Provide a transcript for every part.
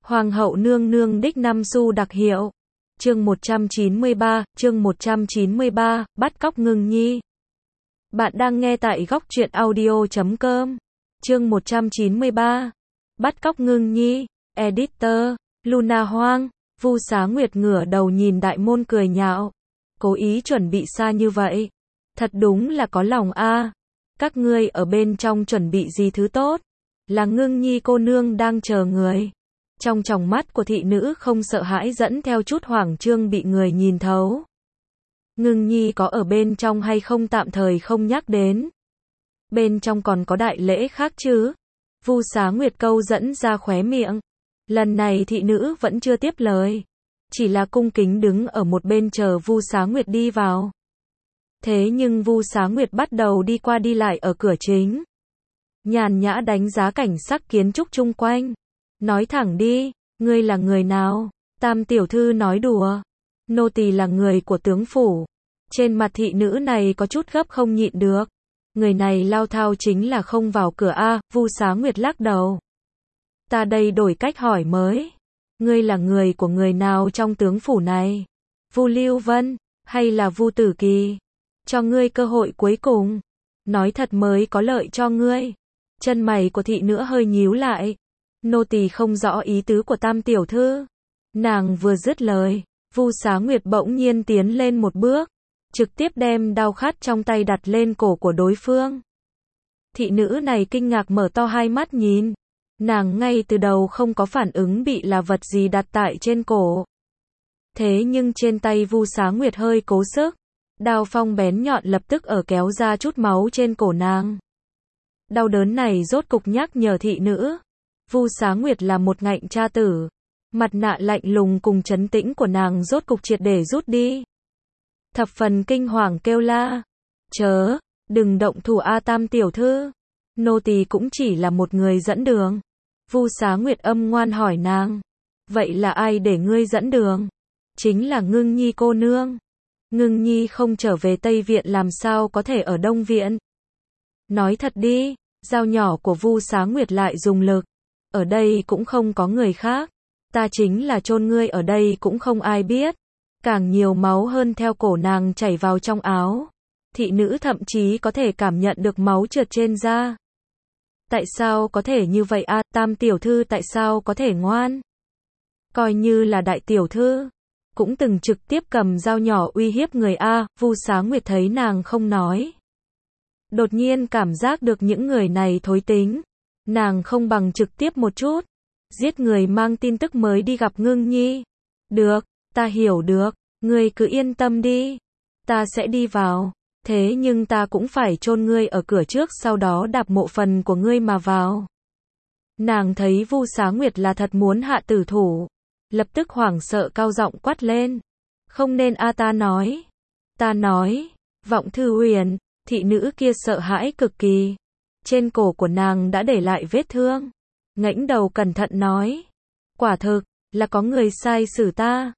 Hoàng hậu nương nương đích năm xu đặc hiệu. Chương 193, bắt cóc Ngưng Nhi. Bạn đang nghe tại góc truyện audio.com. Chương 193, bắt cóc Ngưng Nhi. Editor, Luna Hoang. Vu Xá Nguyệt ngửa đầu nhìn đại môn cười nhạo. Cố ý chuẩn bị xa như vậy. Thật đúng là có lòng a. Các ngươi ở bên trong chuẩn bị gì thứ tốt? Là Ngưng Nhi cô nương đang chờ người. Trong tròng mắt của thị nữ không sợ hãi dẫn theo chút hoảng trương bị người nhìn thấu. Ngưng Nhi có ở bên trong hay không tạm thời không nhắc đến. Bên trong còn có đại lễ khác chứ? Vu Xá Nguyệt câu dẫn ra khóe miệng. Lần này thị nữ vẫn chưa tiếp lời. Chỉ là cung kính đứng ở một bên chờ Vu Xá Nguyệt đi vào. Thế nhưng Vu Xá Nguyệt bắt đầu đi qua đi lại ở cửa chính. Nhàn nhã đánh giá cảnh sắc kiến trúc chung quanh. Nói thẳng đi, ngươi là người nào? Tam tiểu thư nói đùa. Nô tỳ là người của tướng phủ. Trên mặt thị nữ này có chút gấp không nhịn được. Người này lao thao chính là không vào cửa a. Vu Xá Nguyệt lắc đầu. Ta đây đổi cách hỏi mới. Ngươi là người của người nào trong tướng phủ này? Vu Lưu Vân, hay là Vu Tử Kỳ? Cho ngươi cơ hội cuối cùng. Nói thật mới có lợi cho ngươi. Chân mày của thị nữ hơi nhíu lại. Nô tỳ không rõ ý tứ của Tam tiểu thư. Nàng vừa dứt lời, Vu Xá Nguyệt bỗng nhiên tiến lên một bước, trực tiếp đem đao khát trong tay đặt lên cổ của đối phương. Thị nữ này kinh ngạc mở to hai mắt nhìn. Nàng ngay từ đầu không có phản ứng bị là vật gì đặt tại trên cổ. Thế nhưng trên tay Vu Xá Nguyệt hơi cố sức. Đao phong bén nhọn lập tức ở kéo ra chút máu trên cổ nàng. Đau đớn này rốt cục nhắc nhở thị nữ. Vu Xá Nguyệt là một ngạnh cha tử. Mặt nạ lạnh lùng cùng trấn tĩnh của nàng rốt cục triệt để rút đi. Thập phần kinh hoàng kêu la. Chớ, đừng động thủ a Tam tiểu thư. Nô tỳ cũng chỉ là một người dẫn đường. Vu Xá Nguyệt âm ngoan hỏi nàng. Vậy là ai để ngươi dẫn đường? Chính là Ngưng Nhi cô nương. Ngưng Nhi không trở về Tây Viện làm sao có thể ở Đông Viện? Nói thật đi, dao nhỏ của Vu Xá Nguyệt lại dùng lực. Ở đây cũng không có người khác. Ta chính là chôn ngươi ở đây cũng không ai biết. Càng nhiều máu hơn theo cổ nàng chảy vào trong áo. Thị nữ thậm chí có thể cảm nhận được máu trượt trên da. Tại sao có thể như vậy a? Tam tiểu thư tại sao có thể ngoan? Coi như là đại tiểu thư, cũng từng trực tiếp cầm dao nhỏ uy hiếp người a. Vu Xá Nguyệt thấy nàng không nói. Đột nhiên cảm giác được những người này thối tính. Nàng không bằng trực tiếp một chút. Giết người mang tin tức mới đi gặp Ngưng Nhi. Được, ta hiểu được, ngươi cứ yên tâm đi. Ta sẽ đi vào. Thế nhưng ta cũng phải chôn ngươi ở cửa trước sau đó đạp mộ phần của ngươi mà vào. Nàng thấy Vu Xá Nguyệt là thật muốn hạ tử thủ. Lập tức hoảng sợ cao giọng quát lên. Không nên a ta nói. Ta nói, Vọng Thư Huyền, thị nữ kia sợ hãi cực kỳ. Trên cổ của nàng đã để lại vết thương. Ngẩng đầu cẩn thận nói. Quả thực, là có người sai xử ta.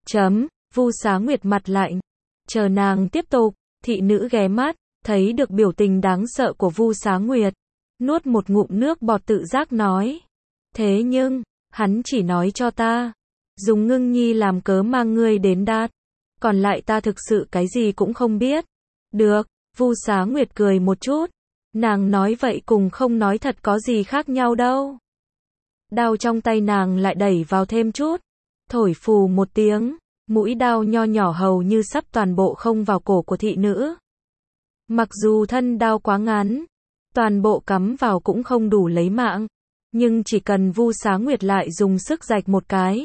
Vu Xá Nguyệt mặt lạnh. Chờ nàng tiếp tục, thị nữ ghé mắt, thấy được biểu tình đáng sợ của Vu Xá Nguyệt. Nuốt một ngụm nước bọt tự giác nói. Thế nhưng, hắn chỉ nói cho ta. Dùng Ngưng Nhi làm cớ mang ngươi đến Đạt. Còn lại ta thực sự cái gì cũng không biết. Được, Vu Xá Nguyệt cười một chút. Nàng nói vậy cùng không nói thật có gì khác nhau đâu. Đao trong tay nàng lại đẩy vào thêm chút. Thổi phù một tiếng, mũi đao nho nhỏ hầu như sắp toàn bộ không vào cổ của thị nữ. Mặc dù thân đao quá ngắn, toàn bộ cắm vào cũng không đủ lấy mạng. Nhưng chỉ cần Vu Xá Nguyệt lại dùng sức rạch một cái.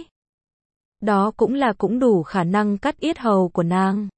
Đó cũng đủ khả năng cắt yết hầu của nàng.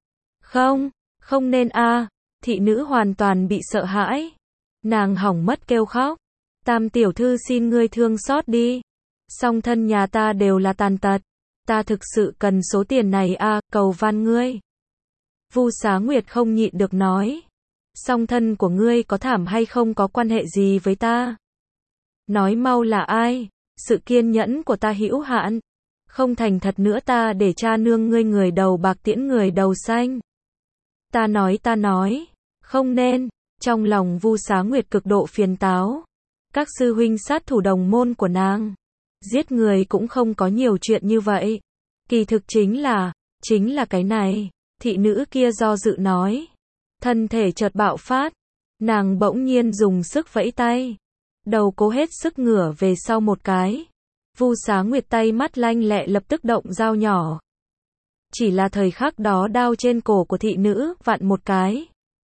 Không nên a. Thị nữ hoàn toàn bị sợ hãi. Nàng hỏng mất kêu khóc. Tam tiểu thư xin ngươi thương xót đi. Song thân nhà ta đều là tàn tật. Ta thực sự cần số tiền này a, cầu van ngươi. Vu Xá Nguyệt không nhịn được nói. Song thân của ngươi có thảm hay không có quan hệ gì với ta? Nói mau là ai? Sự kiên nhẫn của ta hữu hạn. Không thành thật nữa ta để cha nương ngươi người đầu bạc tiễn người đầu xanh. Ta nói. Không nên. Trong lòng Vu Xá Nguyệt cực độ phiền táo. Các sư huynh sát thủ đồng môn của nàng. Giết người cũng không có nhiều chuyện như vậy. Kỳ thực chính là cái này. Thị nữ kia do dự nói. Thân thể chợt bạo phát. Nàng bỗng nhiên dùng sức vẫy tay. Đầu cố hết sức ngửa về sau một cái. Vu Xá Nguyệt tay mắt lanh lẹ lập tức động dao nhỏ. Chỉ là thời khắc đó đao trên cổ của thị nữ vặn một cái.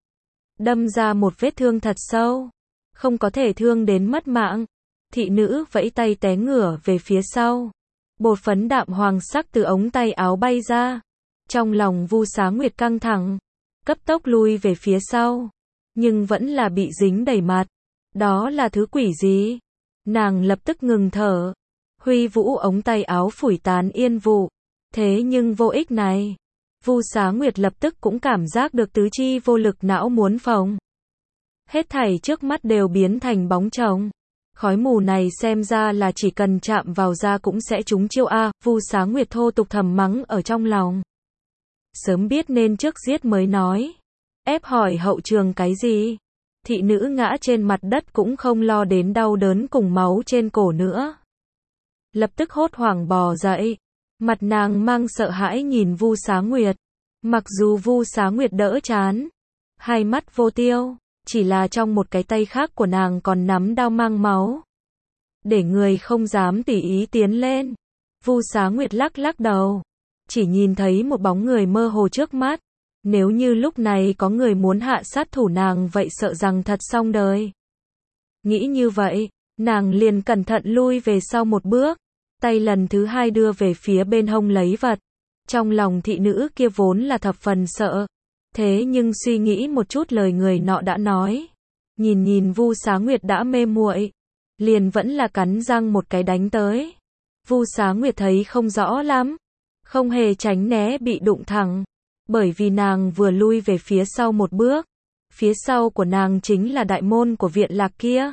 Đâm ra một vết thương thật sâu. Không có thể thương đến mất mạng. Thị nữ vẫy tay té ngửa về phía sau. Bột phấn đạm hoàng sắc từ ống tay áo bay ra. Trong lòng Vu Xá Nguyệt căng thẳng. Cấp tốc lui về phía sau. Nhưng vẫn là bị dính đầy mặt. Đó là thứ quỷ gì? Nàng lập tức ngừng thở. Huy vũ ống tay áo phủi tán yên vụ. Thế nhưng vô ích này. Vu Xá Nguyệt lập tức cũng cảm giác được tứ chi vô lực não muốn phồng. Hết thảy trước mắt đều biến thành bóng chồng. Khói mù này xem ra là chỉ cần chạm vào da cũng sẽ trúng chiêu a. Vu Xá Nguyệt thô tục thầm mắng ở trong lòng. Sớm biết nên trước giết mới nói. Ép hỏi hậu trường cái gì? Thị nữ ngã trên mặt đất cũng không lo đến đau đớn cùng máu trên cổ nữa. Lập tức hốt hoảng bò dậy. Mặt nàng mang sợ hãi nhìn Vu Xá Nguyệt. Mặc dù Vu Xá Nguyệt đỡ chán. Hai mắt vô tiêu. Chỉ là trong một cái tay khác của nàng còn nắm đao mang máu. Để người không dám tùy ý tiến lên. Vu Xá Nguyệt lắc lắc đầu. Chỉ nhìn thấy một bóng người mơ hồ trước mắt. Nếu như lúc này có người muốn hạ sát thủ nàng vậy sợ rằng thật xong đời. Nghĩ như vậy, nàng liền cẩn thận lui về sau một bước. Tay lần thứ hai đưa về phía bên hông lấy vật. Trong lòng thị nữ kia vốn là thập phần sợ. Thế nhưng suy nghĩ một chút lời người nọ đã nói. Nhìn Vu Xá Nguyệt đã mê muội. Liền vẫn là cắn răng một cái đánh tới. Vu Xá Nguyệt thấy không rõ lắm. Không hề tránh né bị đụng thẳng. Bởi vì nàng vừa lui về phía sau một bước. Phía sau của nàng chính là đại môn của viện lạc kia.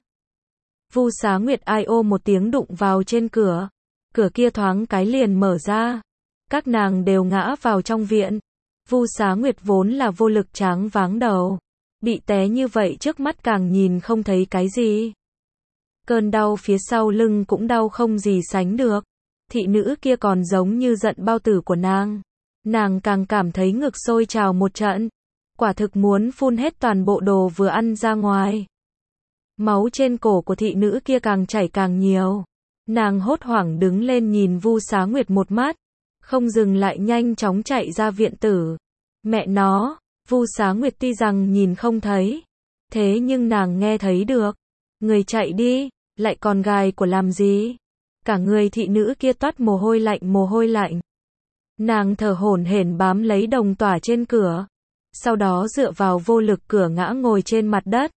Vu Xá Nguyệt ai ô một tiếng đụng vào trên cửa. Cửa kia thoáng cái liền mở ra. Các nàng đều ngã vào trong viện. Vu Xá Nguyệt vốn là vô lực tráng váng đầu. Bị té như vậy trước mắt càng nhìn không thấy cái gì. Cơn đau phía sau lưng cũng đau không gì sánh được. Thị nữ kia còn giống như giận bao tử của nàng. Nàng càng cảm thấy ngực sôi trào một trận. Quả thực muốn phun hết toàn bộ đồ vừa ăn ra ngoài. Máu trên cổ của thị nữ kia càng chảy càng nhiều. Nàng hốt hoảng đứng lên nhìn Vu Xá Nguyệt một mắt. Không dừng lại nhanh chóng chạy ra viện tử. Mẹ nó, Vu Xá Nguyệt tuy rằng nhìn không thấy. Thế nhưng nàng nghe thấy được. Người chạy đi, lại còn gài của làm gì? Cả người thị nữ kia toát mồ hôi lạnh. Nàng thở hổn hển bám lấy đồng tỏa trên cửa. Sau đó dựa vào vô lực cửa ngã ngồi trên mặt đất.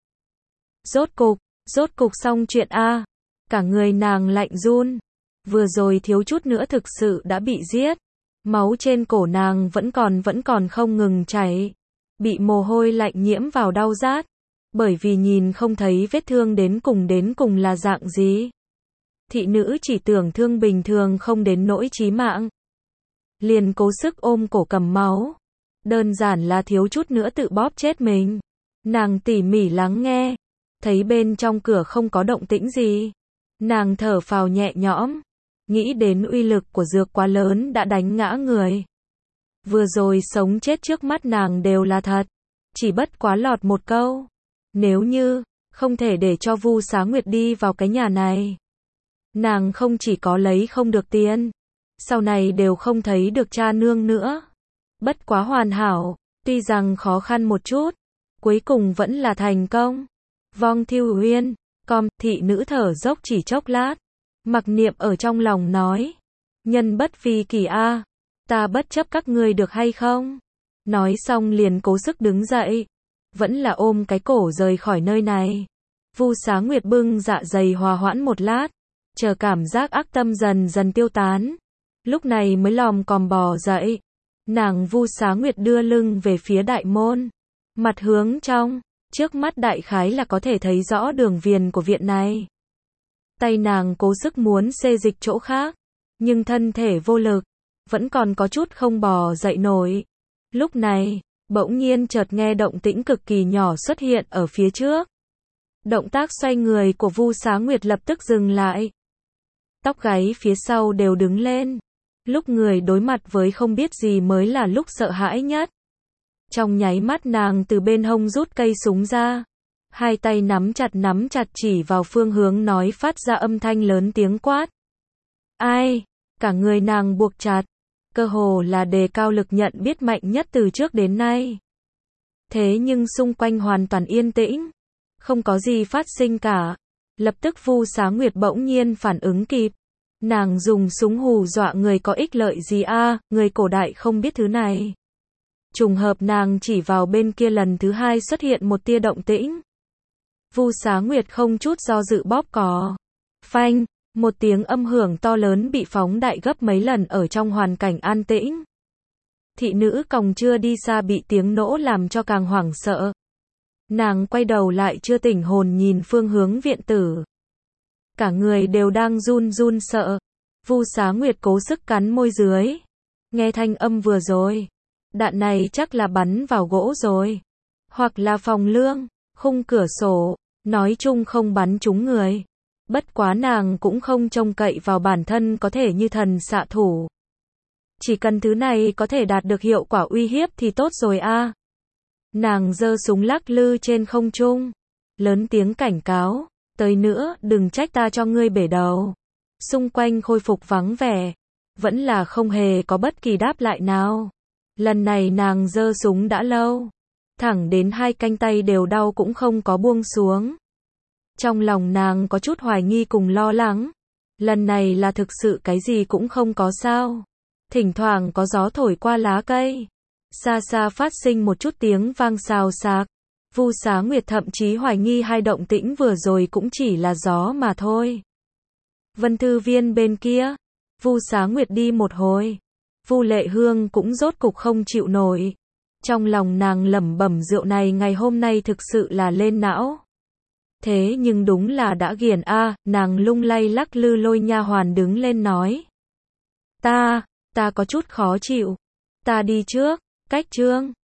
Rốt cục xong chuyện a. Cả người nàng lạnh run. Vừa rồi thiếu chút nữa thực sự đã bị giết. Máu trên cổ nàng vẫn còn không ngừng chảy. Bị mồ hôi lạnh nhiễm vào đau rát. Bởi vì nhìn không thấy vết thương đến cùng là dạng gì. Thị nữ chỉ tưởng thương bình thường không đến nỗi chí mạng. Liền cố sức ôm cổ cầm máu. Đơn giản là thiếu chút nữa tự bóp chết mình. Nàng tỉ mỉ lắng nghe. Thấy bên trong cửa không có động tĩnh gì. Nàng thở phào nhẹ nhõm. Nghĩ đến uy lực của dược quá lớn đã đánh ngã người. Vừa rồi sống chết trước mắt nàng đều là thật. Chỉ bất quá lọt một câu. Nếu như, không thể để cho Vu Xá Nguyệt đi vào cái nhà này. Nàng không chỉ có lấy không được tiền. Sau này đều không thấy được cha nương nữa. Bất quá hoàn hảo. Tuy rằng khó khăn một chút. Cuối cùng vẫn là thành công. Vong Thiêu Uyên. Thị nữ thở dốc chỉ chốc lát. Mặc Niệm ở trong lòng nói. Nhân bất vi kỳ a. Ta bất chấp các ngươi được hay không? Nói xong liền cố sức đứng dậy. Vẫn là ôm cái cổ rời khỏi nơi này. Vu Xá Nguyệt bưng dạ dày hòa hoãn một lát. Chờ cảm giác ác tâm dần dần tiêu tán. Lúc này mới lòm còm bò dậy. Nàng Vu Xá Nguyệt đưa lưng về phía đại môn. Mặt hướng trong. Trước mắt đại khái là có thể thấy rõ đường viền của viện này. Tay nàng cố sức muốn xê dịch chỗ khác. Nhưng thân thể vô lực. Vẫn còn có chút không bò dậy nổi. Lúc này, bỗng nhiên chợt nghe động tĩnh cực kỳ nhỏ xuất hiện ở phía trước. Động tác xoay người của Vu Xá Nguyệt lập tức dừng lại. tóc gáy phía sau đều đứng lên. Lúc người đối mặt với không biết gì mới là lúc sợ hãi nhất. Trong nháy mắt nàng từ bên hông rút cây súng ra. Hai tay nắm chặt chỉ vào phương hướng nói phát ra âm thanh lớn tiếng quát. Ai? Cả người nàng buộc chặt. Cơ hồ là đề cao lực nhận biết mạnh nhất từ trước đến nay. Thế nhưng xung quanh hoàn toàn yên tĩnh. Không có gì phát sinh cả. Lập tức Vu Xá Nguyệt bỗng nhiên phản ứng kịp. Nàng dùng súng hù dọa người có ích lợi gì a? Người cổ đại không biết thứ này. Trùng hợp nàng chỉ vào bên kia lần thứ hai xuất hiện một tia động tĩnh. Vu Xá Nguyệt không chút do dự bóp cò. Phanh, một tiếng âm hưởng to lớn bị phóng đại gấp mấy lần ở trong hoàn cảnh an tĩnh. Thị nữ còng chưa đi xa bị tiếng nổ làm cho càng hoảng sợ. Nàng quay đầu lại chưa tỉnh hồn nhìn phương hướng viện tử. Cả người đều đang run run sợ. Vu Xá Nguyệt cố sức cắn môi dưới. Nghe thanh âm vừa rồi. Đạn này chắc là bắn vào gỗ rồi. Hoặc là phòng lương, khung cửa sổ. Nói chung không bắn trúng người. Bất quá nàng cũng không trông cậy vào bản thân có thể như thần xạ thủ. Chỉ cần thứ này có thể đạt được hiệu quả uy hiếp thì tốt rồi a. Nàng giơ súng lắc lư trên không trung. Lớn tiếng cảnh cáo. Tới nữa, đừng trách ta cho ngươi bể đầu. Xung quanh khôi phục vắng vẻ. Vẫn là không hề có bất kỳ đáp lại nào. Lần này nàng giơ súng đã lâu. Thẳng đến hai cánh tay đều đau cũng không có buông xuống. Trong lòng nàng có chút hoài nghi cùng lo lắng. Lần này là thực sự cái gì cũng không có sao. Thỉnh thoảng có gió thổi qua lá cây. Xa xa phát sinh một chút tiếng vang xào xạc. Vu Xá Nguyệt thậm chí hoài nghi hai động tĩnh vừa rồi cũng chỉ là gió mà thôi. Vân Thư Viên bên kia. Vu Xá Nguyệt đi một hồi. Vu Lệ Hương cũng rốt cục không chịu nổi. Trong lòng nàng lẩm bẩm rượu này ngày hôm nay thực sự là lên não. Thế nhưng đúng là đã ghiền a, nàng lung lay lắc lư lôi nha hoàn đứng lên nói. Ta có chút khó chịu. Ta đi trước, cách Trương